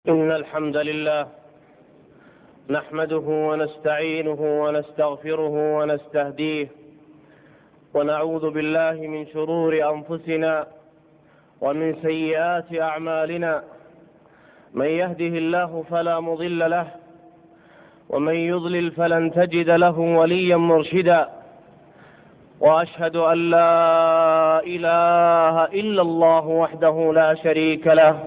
إن الحمد لله نحمده ونستعينه ونستغفره ونستهديه ونعوذ بالله من شرور أنفسنا ومن سيئات أعمالنا. من يهده الله فلا مضل له ومن يضلل فلن تجد له وليا مرشدا، وأشهد أن لا إله إلا الله وحده لا شريك له،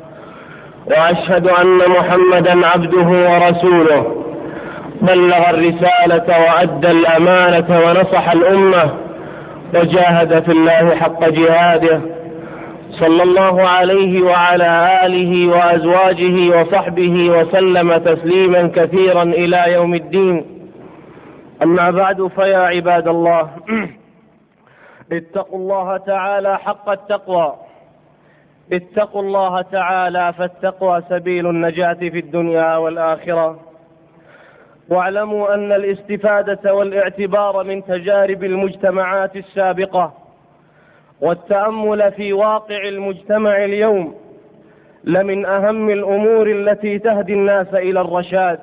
وأشهد أن محمدا عبده ورسوله، بلغ الرسالة وأدى الأمانة ونصح الأمة وجاهد في الله حق جهاده، صلى الله عليه وعلى آله وأزواجه وصحبه وسلم تسليما كثيرا إلى يوم الدين. أما بعد، فيا عباد الله، اتقوا الله تعالى حق التقوى. اتقوا الله تعالى، فالتقوى سبيل النجاة في الدنيا والآخرة. واعلموا أن الاستفادة والاعتبار من تجارب المجتمعات السابقة والتأمل في واقع المجتمع اليوم لمن أهم الأمور التي تهدي الناس إلى الرشاد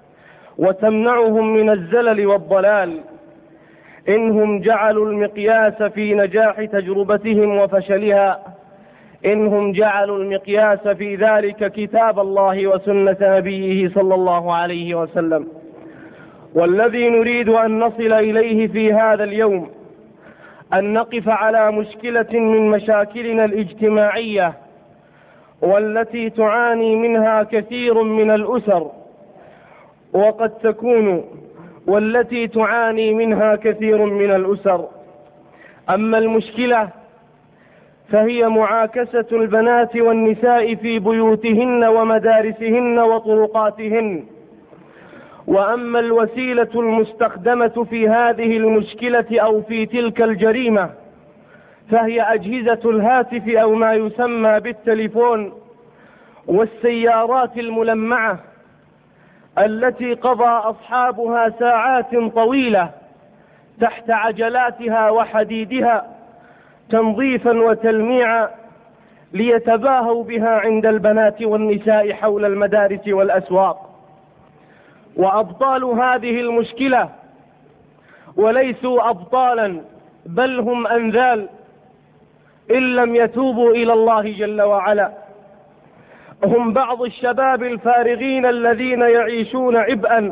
وتمنعهم من الزلل والضلال. إنهم جعلوا المقياس في نجاح تجربتهم وفشلها، إنهم جعلوا المقياس في ذلك كتاب الله وسنة نبيه صلى الله عليه وسلم. والذي نريد أن نصل إليه في هذا اليوم أن نقف على مشكلة من مشاكلنا الاجتماعية والتي تعاني منها كثير من الأسر، وقد تكون والتي تعاني منها كثير من الأسر. أما المشكلة فهي معاكسة البنات والنساء في بيوتهن ومدارسهن وطرقاتهن. وأما الوسيلة المستخدمة في هذه المشكلة أو في تلك الجريمة فهي أجهزة الهاتف أو ما يسمى بالتليفون والسيارات الملمعة التي قضى أصحابها ساعات طويلة تحت عجلاتها وحديدها تنظيفا وتلميعا ليتباهوا بها عند البنات والنساء حول المدارس والأسواق. وأبطال هذه المشكلة وليسوا أبطالا بل هم أنذال إن لم يتوبوا إلى الله جل وعلا. هم بعض الشباب الفارغين الذين يعيشون عبئا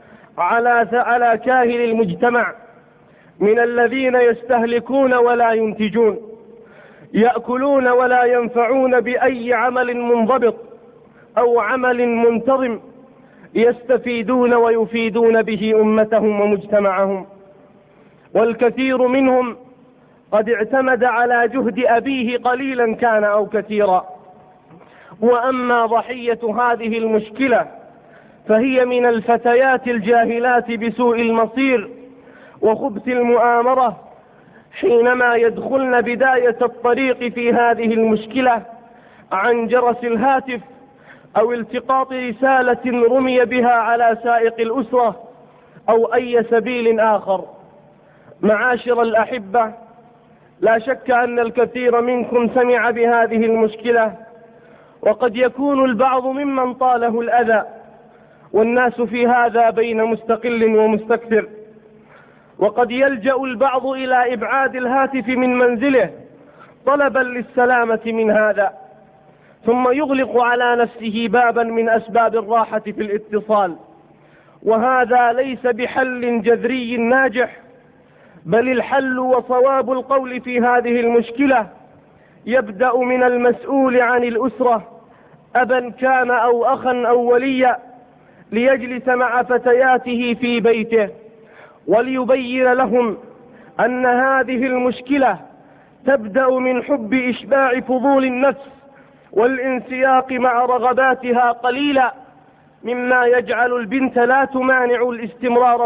على كاهل المجتمع، من الذين يستهلكون ولا ينتجون، يأكلون ولا ينفعون بأي عمل منضبط أو عمل منتظم يستفيدون ويفيدون به أمتهم ومجتمعهم. والكثير منهم قد اعتمد على جهد أبيه قليلا كان أو كثيرا. وأما ضحية هذه المشكلة فهي من الفتيات الجاهلات بسوء المصير وخبث المؤامرة، حينما يدخلن بداية الطريق في هذه المشكلة عن جرس الهاتف أو التقاط رسالة رمي بها على سائق الأسرة أو أي سبيل آخر. معاشر الأحبة، لا شك أن الكثير منكم سمع بهذه المشكلة، وقد يكون البعض ممن طاله الأذى، والناس في هذا بين مستقل ومستكثر. وقد يلجأ البعض إلى إبعاد الهاتف من منزله طلبا للسلامة من هذا، ثم يغلق على نفسه بابا من أسباب الراحة في الاتصال. وهذا ليس بحل جذري ناجح، بل الحل وصواب القول في هذه المشكلة يبدأ من المسؤول عن الأسرة، أبا كان أو أخا أو وليا، ليجلس مع فتياته في بيته وليبين لهم أن هذه المشكلة تبدأ من حب إشباع فضول النفس والانسياق مع رغباتها قليلا، مما يجعل البنت لا تمانع الاستمرار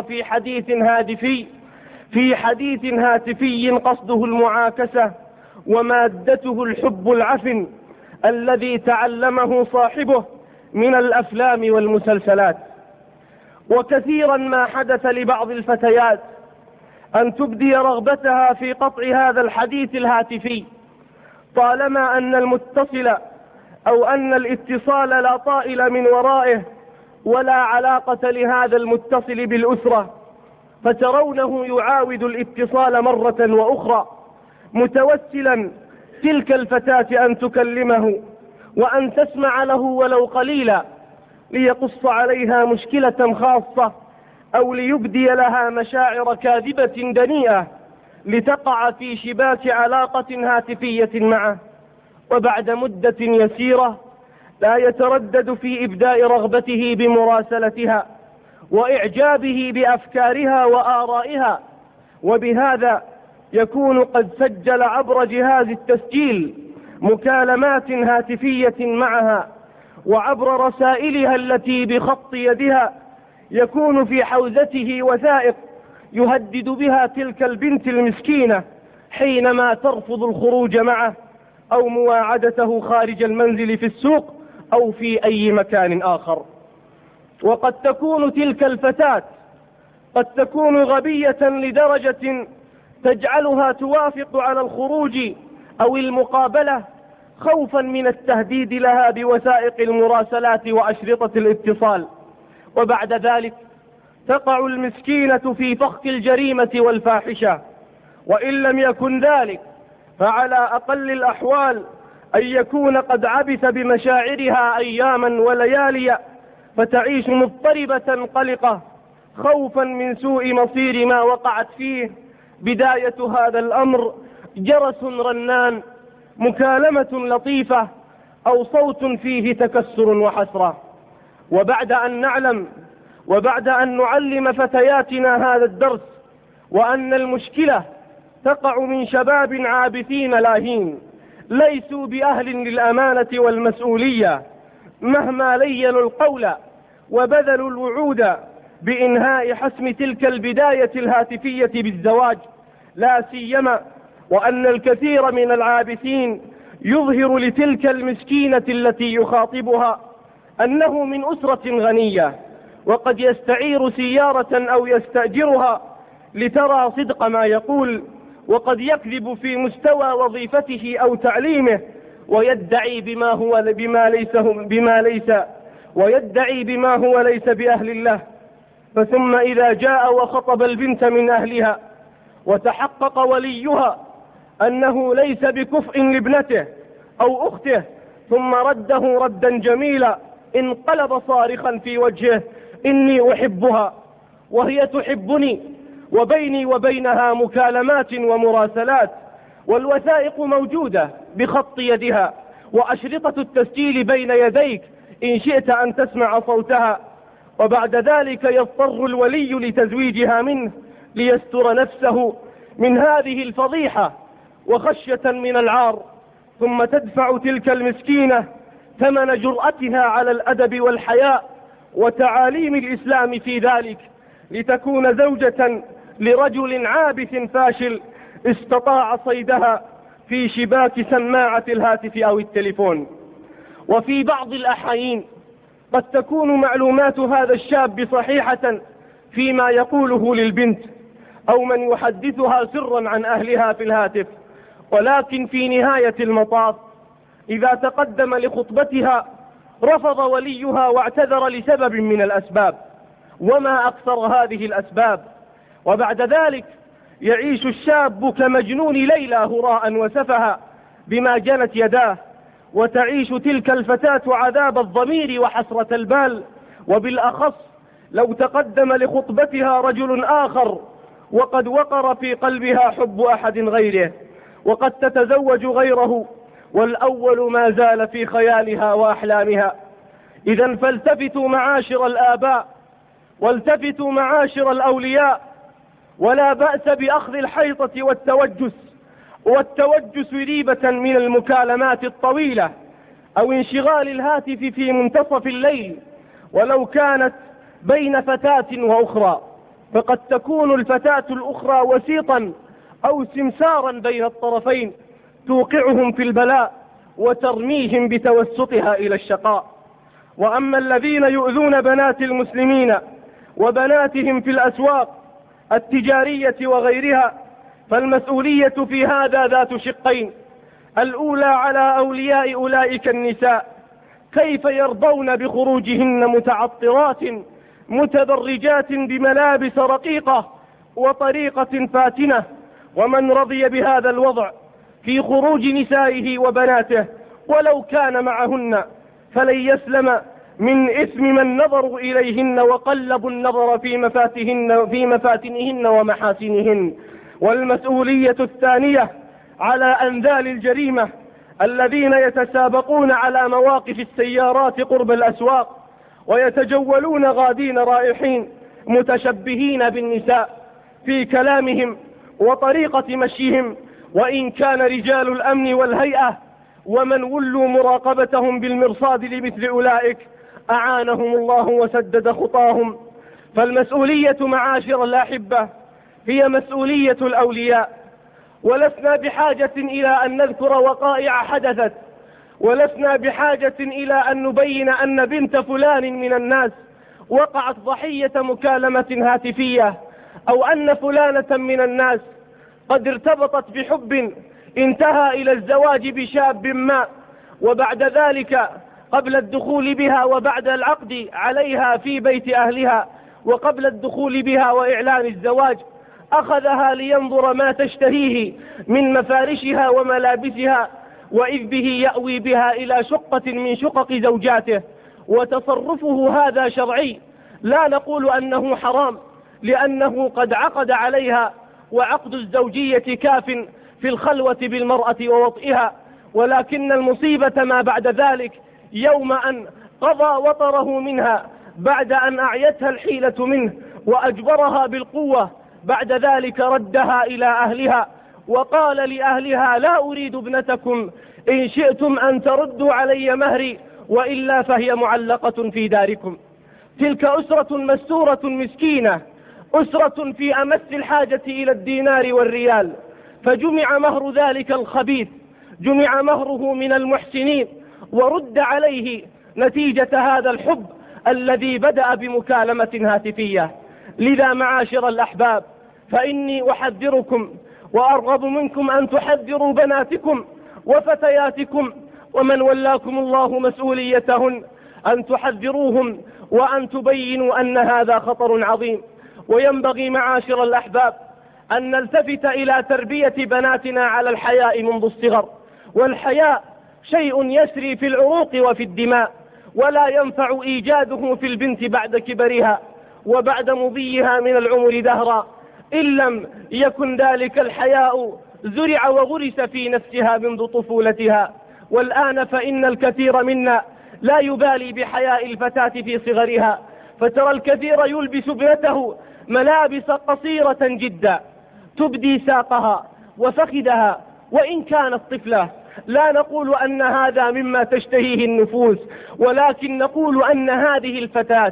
في حديث هاتفي قصده المعاكسة ومادته الحب العفن الذي تعلمه صاحبه من الأفلام والمسلسلات. وكثيرا ما حدث لبعض الفتيات أن تبدي رغبتها في قطع هذا الحديث الهاتفي طالما أن المتصل أو أن الاتصال لا طائل من ورائه ولا علاقة لهذا المتصل بالأسرة، فترونه يعاود الاتصال مرة وأخرى متوسلا تلك الفتاة أن تكلمه وأن تسمع له ولو قليلا، ليقص عليها مشكلة خاصة أو ليبدي لها مشاعر كاذبة دنيئة لتقع في شباك علاقة هاتفية معه. وبعد مدة يسيرة لا يتردد في إبداء رغبته بمراسلتها وإعجابه بأفكارها وآرائها، وبهذا يكون قد سجل عبر جهاز التسجيل مكالمات هاتفية معها، وعبر رسائلها التي بخط يدها يكون في حوزته وثائق يهدد بها تلك البنت المسكينة حينما ترفض الخروج معه أو مواعدته خارج المنزل في السوق أو في أي مكان آخر. وقد تكون تلك الفتاة قد تكون غبية لدرجة تجعلها توافق على الخروج أو المقابلة خوفا من التهديد لها بوثائق المراسلات وأشرطة الاتصال، وبعد ذلك تقع المسكينة في فخ الجريمة والفاحشة. وإن لم يكن ذلك فعلى أقل الأحوال أن يكون قد عبث بمشاعرها أياما وليالي، فتعيش مضطربة قلقة خوفا من سوء مصير ما وقعت فيه. بداية هذا الأمر جرس رنان، مكالمة لطيفة، أو صوت فيه تكسر وحسرة. وبعد أن نعلم وبعد أن نعلم فتياتنا هذا الدرس، وأن المشكلة تقع من شباب عابثين لاهين ليسوا بأهل للأمانة والمسؤولية، مهما لينوا القول وبذلوا الوعود بإنهاء حسم تلك البداية الهاتفية بالزواج، لا سيما وأن الكثير من العابثين يظهر لتلك المسكينة التي يخاطبها أنه من أسرة غنية، وقد يستعير سيارة أو يستأجرها لترى صدق ما يقول، وقد يكذب في مستوى وظيفته أو تعليمه ويدعي بما هو ليس بأهل الله. فثم إذا جاء وخطب البنت من أهلها وتحقق وليها أنه ليس بكفء لابنته أو أخته، ثم رده ردا جميلا، انقلب صارخا في وجهه: إني أحبها وهي تحبني، وبيني وبينها مكالمات ومراسلات، والوثائق موجودة بخط يدها، وأشرطة التسجيل بين يديك إن شئت أن تسمع صوتها. وبعد ذلك يضطر الولي لتزويجها منه ليستر نفسه من هذه الفضيحة وخشية من العار، ثم تدفع تلك المسكينة ثمن جرأتها على الأدب والحياء وتعاليم الإسلام في ذلك، لتكون زوجة لرجل عابث فاشل استطاع صيدها في شباك سماعة الهاتف أو التليفون. وفي بعض الأحايين قد تكون معلومات هذا الشاب صحيحة فيما يقوله للبنت أو من يحدثها سرا عن أهلها في الهاتف، ولكن في نهاية المطاف إذا تقدم لخطبتها رفض وليها واعتذر لسبب من الأسباب، وما أكثر هذه الأسباب. وبعد ذلك يعيش الشاب كمجنون ليلى هراء وسفها بما جنت يداه، وتعيش تلك الفتاة عذاب الضمير وحسرة البال، وبالأخص لو تقدم لخطبتها رجل آخر وقد وقر في قلبها حب أحد غيره، وقد تتزوج غيره والأول ما زال في خيالها وأحلامها. إذن فالتفتوا معاشر الآباء، والتفتوا معاشر الأولياء، ولا بأس بأخذ الحيطة والتوجس ريبة من المكالمات الطويلة أو انشغال الهاتف في منتصف الليل، ولو كانت بين فتاة وأخرى، فقد تكون الفتاة الأخرى وسيطا أو سمسارا بين الطرفين توقعهم في البلاء وترميهم بتوسطها إلى الشقاء. وأما الذين يؤذون بنات المسلمين وبناتهم في الأسواق التجارية وغيرها، فالمسؤولية في هذا ذات شقين: الأولى على أولياء أولئك النساء كيف يرضون بخروجهن متعطرات متبرجات بملابس رقيقة وطريقة فاتنة؟ ومن رضي بهذا الوضع في خروج نسائه وبناته ولو كان معهن فلن يسلم من إثم من نظروا إليهن وقلبوا النظر في مفاتنهن ومحاسنهن. والمسؤولية الثانية على أنذال الجريمة الذين يتسابقون على مواقف السيارات قرب الأسواق ويتجولون غادين رائحين متشبهين بالنساء في كلامهم وطريقة مشيهم، وإن كان رجال الأمن والهيئة ومن ولوا مراقبتهم بالمرصاد لمثل أولئك أعانهم الله وسدد خطاهم. فالمسؤولية معاشر الأحبة هي مسؤولية الأولياء، ولسنا بحاجة إلى أن نذكر وقائع حدثت، ولسنا بحاجة إلى أن نبين أن بنت فلان من الناس وقعت ضحية مكالمة هاتفية، أو أن فلانة من الناس قد ارتبطت بحب انتهى إلى الزواج بشاب ما، وبعد ذلك قبل الدخول بها وبعد العقد عليها في بيت أهلها وقبل الدخول بها وإعلان الزواج أخذها لينظر ما تشتهيه من مفارشها وملابسها، وإذ به يأوي بها إلى شقة من شقق زوجاته. وتصرفه هذا شرعي، لا نقول أنه حرام لأنه قد عقد عليها، وعقد الزوجية كاف في الخلوة بالمرأة ووطئها، ولكن المصيبة ما بعد ذلك يوم أن قضى وطره منها بعد أن أعيتها الحيلة منه وأجبرها بالقوة، بعد ذلك ردها إلى أهلها وقال لأهلها لا أريد ابنتكم، إن شئتم أن تردوا علي مهري وإلا فهي معلقة في داركم. تلك أسرة مستورة مسكينة، أسرة في أمس الحاجة إلى الدينار والريال، فجمع مهر ذلك الخبيث، جمع مهره من المحسنين ورد عليه نتيجة هذا الحب الذي بدأ بمكالمة هاتفية. لذا معاشر الأحباب فإني أحذركم وأرغب منكم أن تحذروا بناتكم وفتياتكم ومن ولاكم الله مسؤوليتهن، أن تحذروهم وأن تبينوا أن هذا خطر عظيم. وينبغي معاشر الأحباب أن نلتفت إلى تربية بناتنا على الحياء منذ الصغر، والحياء شيء يسري في العروق وفي الدماء، ولا ينفع إيجاده في البنت بعد كبرها وبعد مضيها من العمر دهرا، إن لم يكن ذلك الحياء زرع وغرس في نفسها منذ طفولتها. والآن فإن الكثير منا لا يبالي بحياء الفتاة في صغرها، فترى الكثير يلبس ابنته ملابس قصيرة جدا تبدي ساقها وفخذها وإن كانت طفلة. لا نقول أن هذا مما تشتهيه النفوس، ولكن نقول أن هذه الفتاة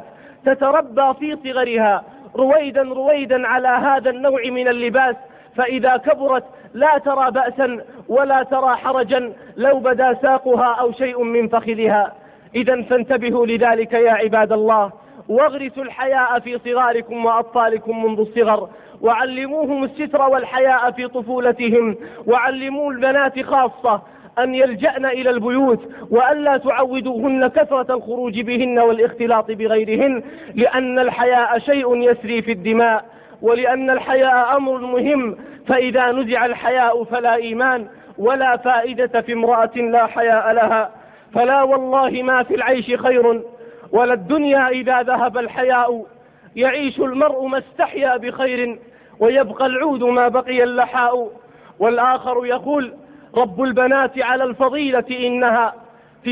تتربى في صغرها رويدا رويدا على هذا النوع من اللباس، فإذا كبرت لا ترى بأسا ولا ترى حرجا لو بدا ساقها أو شيء من فخذها. إذا فانتبهوا لذلك يا عباد الله، واغرسوا الحياء في صغاركم وأطفالكم منذ الصغر، وعلموهم الستر والحياء في طفولتهم، وعلموا البنات خاصة أن يلجأن إلى البيوت وألا تعودوهن كثرة الخروج بهن والاختلاط بغيرهن، لأن الحياء شيء يسري في الدماء، ولأن الحياء أمر مهم، فإذا نزع الحياء فلا إيمان ولا فائدة في امرأة لا حياء لها. فلا والله ما في العيش خير ولا الدنيا إذا ذهب الحياء، يعيش المرء ما استحيا بخير ويبقى العود ما بقي اللحاء. والآخر يقول رب البنات على الفضيلة إنها في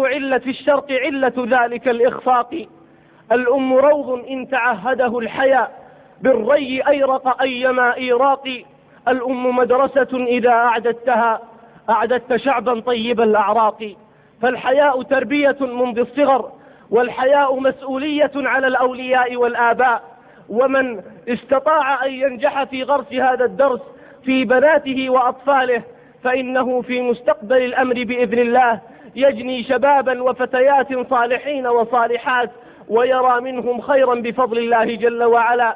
الشرق علة ذلك الإخفاق، الأم روض إن تعهده الحياء بالري أيرق أيما إيراق، الأم مدرسة إذا أعددت شعبا طيب الأعراق. فالحياء تربية منذ الصغر، والحياء مسؤولية على الأولياء والآباء، ومن استطاع أن ينجح في غرس هذا الدرس في بناته وأطفاله فإنه في مستقبل الأمر بإذن الله يجني شبابا وفتيات صالحين وصالحات ويرى منهم خيرا بفضل الله جل وعلا.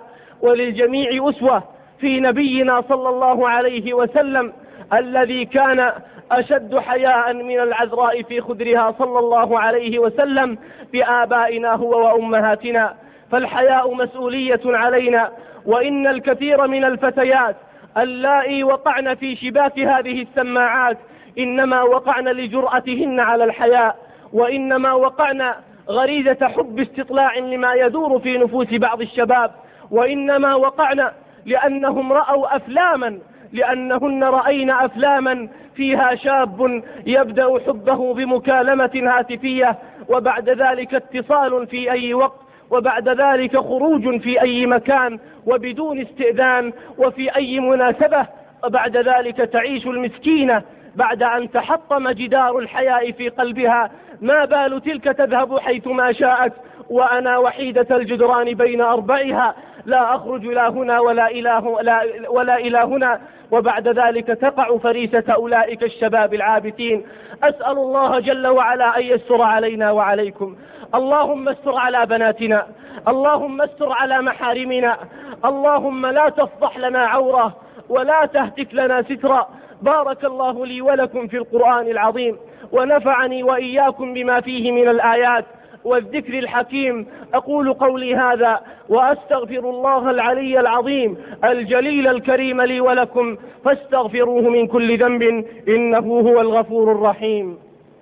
وللجميع أسوة في نبينا صلى الله عليه وسلم الذي كان أشد حياء من العذراء في خدرها صلى الله عليه وسلم بآبائنا هو وأمهاتنا. فالحياء مسؤولية علينا، وإن الكثير من الفتيات اللائي وقعن في شباك هذه السماعات إنما وقعن لجرأتهن على الحياء، وإنما وقعن غريزة حب استطلاع لما يدور في نفوس بعض الشباب، وإنما وقعن لأنهم رأوا أفلاما، لأنهن رأين أفلاما فيها شاب يبدأ حبه بمكالمة هاتفية، وبعد ذلك اتصال في أي وقت، وبعد ذلك خروج في أي مكان وبدون استئذان وفي أي مناسبة، وبعد ذلك تعيش المسكينة بعد أن تحطم جدار الحياء في قلبها. ما بال تلك تذهب حيثما شاءت وأنا وحيدة الجدران بين أربعها، لا أخرج لا هنا ولا إلى هنا، وبعد ذلك تقع فريسة أولئك الشباب العابثين. أسأل الله جل وعلا أن يستر علينا وعليكم. اللهم استر على بناتنا، اللهم استر على محارمنا، اللهم لا تفضح لنا عورة ولا تهتك لنا سترا. بارك الله لي ولكم في القرآن العظيم، ونفعني وإياكم بما فيه من الآيات والذكر الحكيم. أقول قولي هذا وأستغفر الله العلي العظيم الجليل الكريم لي ولكم، فاستغفروه من كل ذنب إنه هو الغفور الرحيم.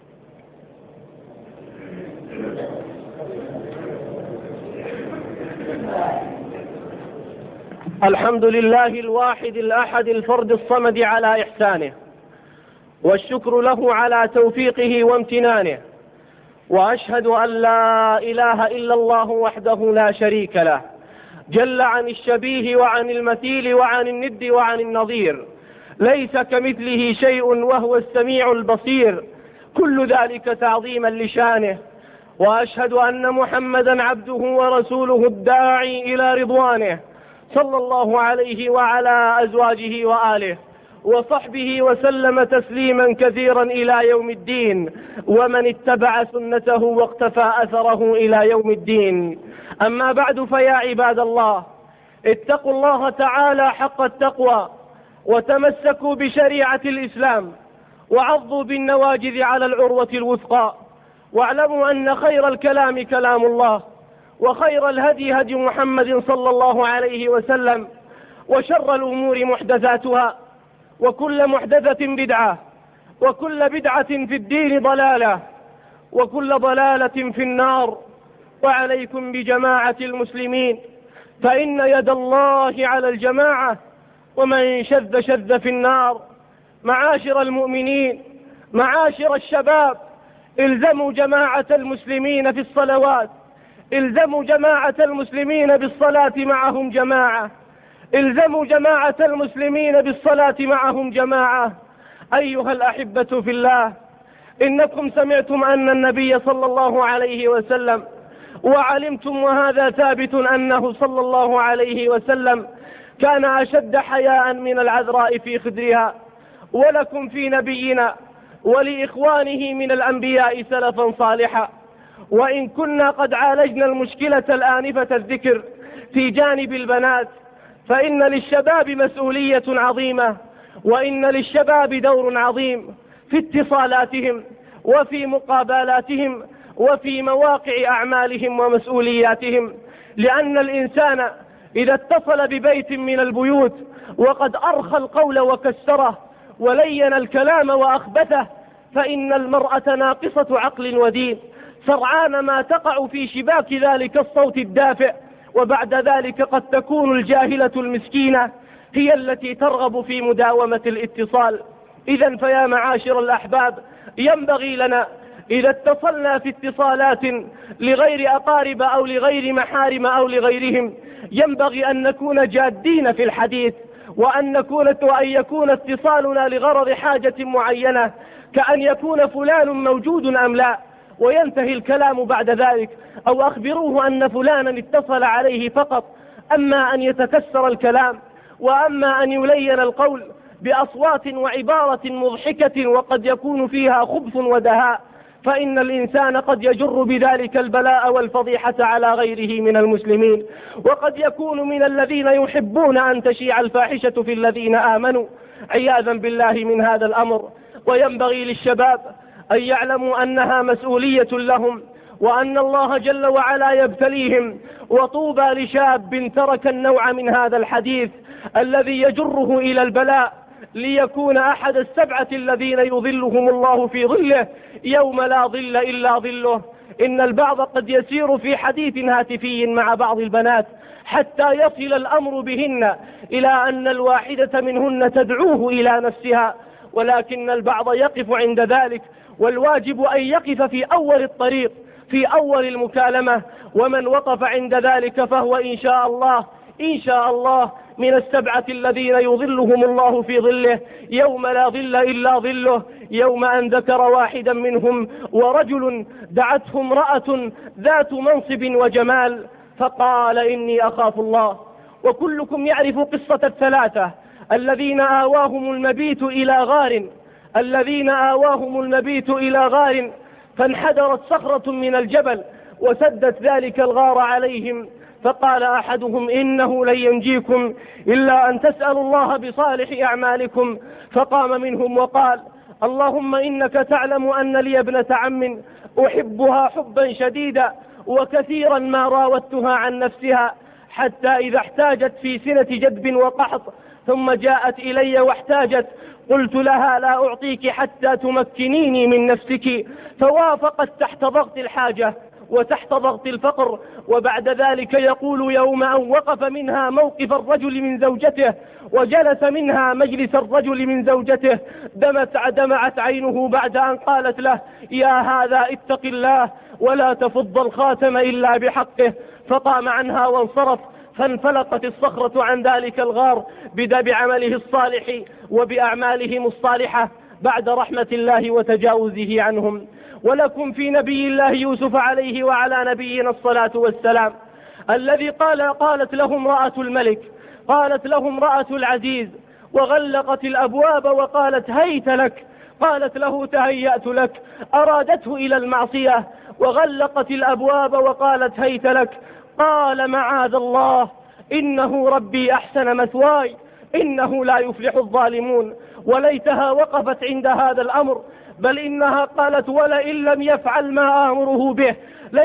الحمد لله الواحد الأحد الفرد الصمد على إحسانه، والشكر له على توفيقه وامتنانه، وأشهد أن لا إله إلا الله وحده لا شريك له، جل عن الشبيه وعن المثيل وعن الند وعن النظير، ليس كمثله شيء وهو السميع البصير، كل ذلك تعظيما لشانه. وأشهد أن محمدا عبده ورسوله الداعي إلى رضوانه، صلى الله عليه وعلى أزواجه وآله وصحبه وسلم تسليما كثيرا إلى يوم الدين، ومن اتبع سنته واقتفى أثره إلى يوم الدين. أما بعد، فيا عباد الله، اتقوا الله تعالى حق التقوى، وتمسكوا بشريعة الإسلام، وعضوا بالنواجذ على العروة الوثقى، واعلموا أن خير الكلام كلام الله، وخير الهدي هدي محمد صلى الله عليه وسلم، وشر الأمور محدثاتها، وكل محدثة بدعة، وكل بدعة في الدين ضلالة، وكل ضلالة في النار. وعليكم بجماعة المسلمين، فإن يد الله على الجماعة، ومن شذ شذ في النار. معاشر المؤمنين، معاشر الشباب، الزموا جماعة المسلمين في الصلوات، الزموا جماعة المسلمين بالصلاة معهم جماعة، الزموا جماعة المسلمين بالصلاة معهم جماعة. أيها الأحبة في الله، إنكم سمعتم أن النبي صلى الله عليه وسلم، وعلمتم وهذا ثابت أنه صلى الله عليه وسلم كان أشد حياء من العذراء في خدرها. ولكم في نبينا ولإخوانه من الأنبياء سلفا صالحا. وإن كنا قد عالجنا المشكلة الآنفة الذكر في جانب البنات، فإن للشباب مسؤولية عظيمة، وإن للشباب دور عظيم في اتصالاتهم وفي مقابلاتهم وفي مواقع أعمالهم ومسؤولياتهم. لأن الإنسان إذا اتصل ببيت من البيوت وقد أرخى القول وكسره ولين الكلام وأخبثه، فإن المرأة ناقصة عقل ودين، سرعان ما تقع في شباك ذلك الصوت الدافئ، وبعد ذلك قد تكون الجاهلة المسكينة هي التي ترغب في مداومة الاتصال. إذن فيا معاشر الأحباب، ينبغي لنا إذا اتصلنا في اتصالات لغير أقارب أو لغير محارم أو لغيرهم، ينبغي أن نكون جادين في الحديث، وأن يكون اتصالنا لغرض حاجة معينة، كأن يكون فلان موجود أم لا، وينتهي الكلام بعد ذلك، أو أخبروه أن فلانا اتصل عليه فقط. أما أن يتكسر الكلام، وأما أن يلين القول بأصوات وعبارة مضحكة وقد يكون فيها خبث ودهاء، فإن الإنسان قد يجر بذلك البلاء والفضيحة على غيره من المسلمين، وقد يكون من الذين يحبون أن تشيع الفاحشة في الذين آمنوا، عياذا بالله من هذا الأمر. وينبغي للشباب أن يعلموا أنها مسؤولية لهم، وأن الله جل وعلا يبتليهم. وطوبى لشاب ترك النوع من هذا الحديث الذي يجره إلى البلاء ليكون أحد السبعة الذين يظلهم الله في ظله يوم لا ظل إلا ظله. إن البعض قد يسير في حديث هاتفي مع بعض البنات حتى يصل الأمر بهن إلى أن الواحدة منهن تدعوه إلى نفسها، ولكن البعض يقف عند ذلك، والواجب أن يقف في أول الطريق، في أول المكالمة. ومن وقف عند ذلك فهو إن شاء الله من السبعة الذين يظلهم الله في ظله يوم لا ظل إلا ظله، يوم أن ذكر واحدا منهم ورجل دعته امرأة ذات منصب وجمال فقال إني أخاف الله. وكلكم يعرف قصة الثلاثة الذين آواهم المبيت إلى غار فانحدرت صخرة من الجبل وسدت ذلك الغار عليهم، فقال أحدهم إنه لن ينجيكم إلا أن تسألوا الله بصالح أعمالكم، فقام منهم وقال اللهم إنك تعلم أن لي ابنة عم أحبها حبا شديدا وكثيرا ما راودتها عن نفسها حتى إذا احتاجت في سنة جدب وقحط ثم جاءت إلي واحتاجت قلت لها لا أعطيك حتى تمكنيني من نفسك، فوافقت تحت ضغط الحاجة وتحت ضغط الفقر. وبعد ذلك يقول يوم أن وقف منها موقف الرجل من زوجته وجلس منها مجلس الرجل من زوجته دمعت عينه بعد أن قالت له يا هذا اتق الله ولا تفض الخاتم إلا بحقه، فقام عنها وانصرف، فانفلقت الصخرة عن ذلك الغار بعمله الصالح وبأعمالهم الصالحة بعد رحمة الله وتجاوزه عنهم. ولكم في نبي الله يوسف عليه وعلى نبينا الصلاة والسلام الذي قالت له امرأة الملك، قالت له امرأة العزيز وغلقت الأبواب وقالت هيت لك، قالت له تهيأت لك، أرادته إلى المعصية وغلقت الأبواب وقالت هيت لك، قال معاذ الله إنه ربي أحسن مثواي إنه لا يفلح الظالمون. وليتها وقفت عند هذا الأمر، بل إنها قالت ولئن لم يفعل ما آمره به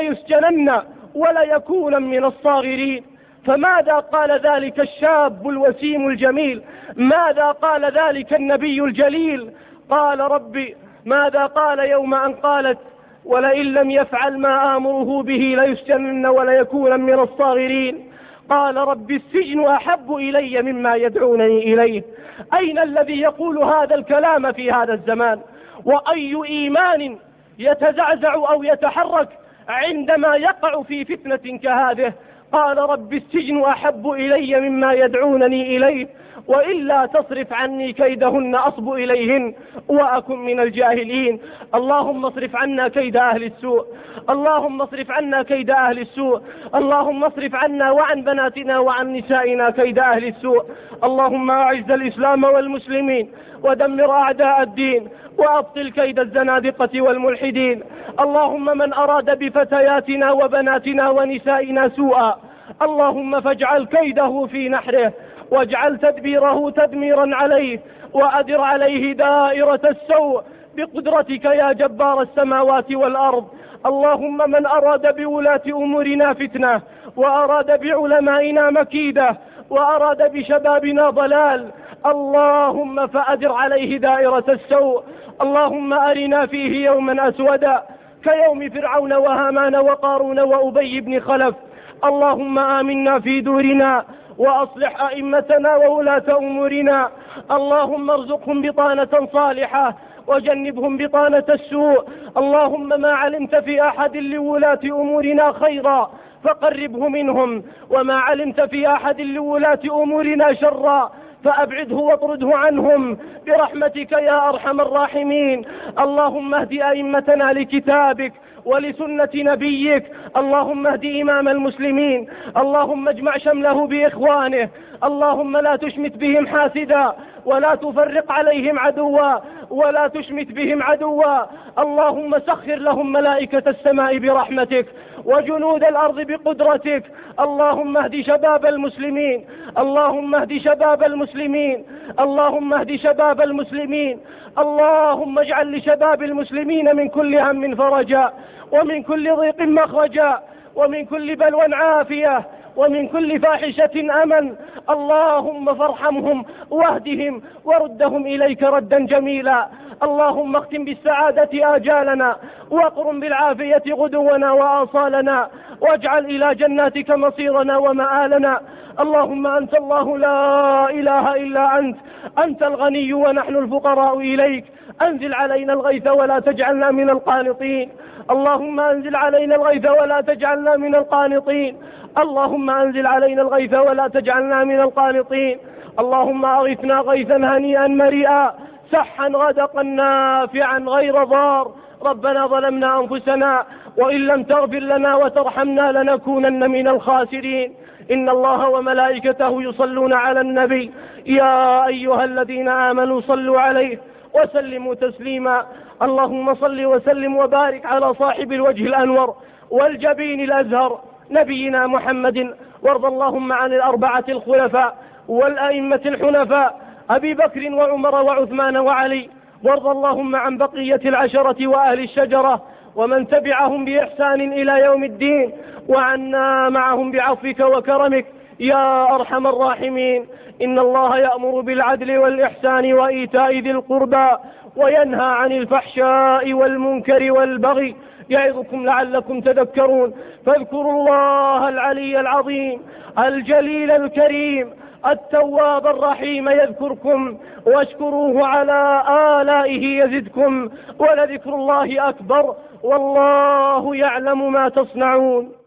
ليسجنن وليكون من الصاغرين. فماذا قال ذلك الشاب الوسيم الجميل؟ ماذا قال ذلك النبي الجليل؟ قال ربي ماذا قال يوم أن قالت ولئن لم يفعل ما آمره به ليسجنن وليكون من الصاغرين؟ قال رب السجن أحب إلي مما يدعونني إليه. أين الذي يقول هذا الكلام في هذا الزمان؟ وأي إيمان يتزعزع أو يتحرك عندما يقع في فتنة كهذه؟ قال رب السجن أحب إلي مما يدعونني إليه وإلا تصرف عني كيدهن أصب إليهن وأكن من الجاهلين. اللهم اصرف عنا كيد أهل السوء، اللهم اصرف عنا كيد أهل السوء، اللهم اصرف عنا وعن بناتنا وعن نسائنا كيد أهل السوء. اللهم أعز الإسلام والمسلمين ودمر أعداء الدين وأبطل كيد الزنادقة والملحدين. اللهم من أراد بفتياتنا وبناتنا ونسائنا سوءا اللهم فاجعل كيده في نحره واجعل تدبيره تدميرا عليه وأدر عليه دائرة السوء بقدرتك يا جبار السماوات والأرض. اللهم من أراد بولاة أمورنا فتنة وأراد بعلمائنا مكيدة وأراد بشبابنا ضلال اللهم فأدر عليه دائرة السوء. اللهم أرنا فيه يوما أسودا كيوم فرعون وهامان وقارون وأبي بن خلف. اللهم آمنا في دورنا وأصلح أئمتنا وولاة أمورنا. اللهم ارزقهم بطانة صالحة وجنبهم بطانة السوء. اللهم ما علمت في أحد لولاة أمورنا خيرا فقربه منهم، وما علمت في أحد لولاة أمورنا شرا فأبعده واطرده عنهم برحمتك يا أرحم الراحمين. اللهم اهد أئمتنا لكتابك ولسنة نبيك. اللهم اهد إمام المسلمين، اللهم اجمع شمله بإخوانه، اللهم لا تشمت بهم حاسدا ولا تفرق عليهم عدوا ولا تشمت بهم عدوا. اللهم سخر لهم ملائكة السماء برحمتك وجنود الأرض بقدرتك. اللهم اهد شباب المسلمين، اللهم اهد شباب المسلمين، اللهم اهد شباب المسلمين. اللهم اجعل لشباب المسلمين من كل هم فرجا، ومن كل ضيق مخرجا، ومن كل بلوى عافية، ومن كل فاحشة أمن. اللهم فارحمهم واهدهم وردهم إليك ردا جميلا. اللهم اختم بالسعادة آجالنا، واقرم بالعافية غدونا وآصالنا، واجعل إلى جناتك مصيرنا ومآلنا. اللهم أنت الله لا إله إلا أنت، أنت الغني ونحن الفقراء إليك. أنزل علينا الغيث ولا تجعلنا من القانطين. اللهم أنزل علينا الغيث ولا تجعلنا من القانطين. اللهم أنزل علينا الغيث ولا تجعلنا من القانطين. اللهم أغثنا غيثا هنيئا مريئا، سحا غدقا نافعا غير ضار. ربنا ظلمنا أنفسنا، وإن لم تغفر لنا وترحمنا لنكونن من الخاسرين. إن الله وملائكته يصلون على النبي، يا أيها الذين آمنوا صلوا عليه وسلموا تسليما. اللهم صل وسلم وبارك على صاحب الوجه الأنور والجبين الأزهر نبينا محمد، وارض اللهم عن الأربعة الخلفاء والأئمة الحنفاء أبي بكر وعمر وعثمان وعلي، وارض اللهم عن بقية العشرة وأهل الشجرة ومن تبعهم بإحسان إلى يوم الدين، وعنا معهم بعفوك وكرمك يا أرحم الراحمين. إن الله يأمر بالعدل والإحسان وإيتاء ذي القربى، وينهى عن الفحشاء والمنكر والبغي، يعظكم لعلكم تذكرون. فاذكروا الله العلي العظيم الجليل الكريم التواب الرحيم يذكركم، واشكروه على آلائه يزدكم، ولذكر الله أكبر، والله يعلم ما تصنعون.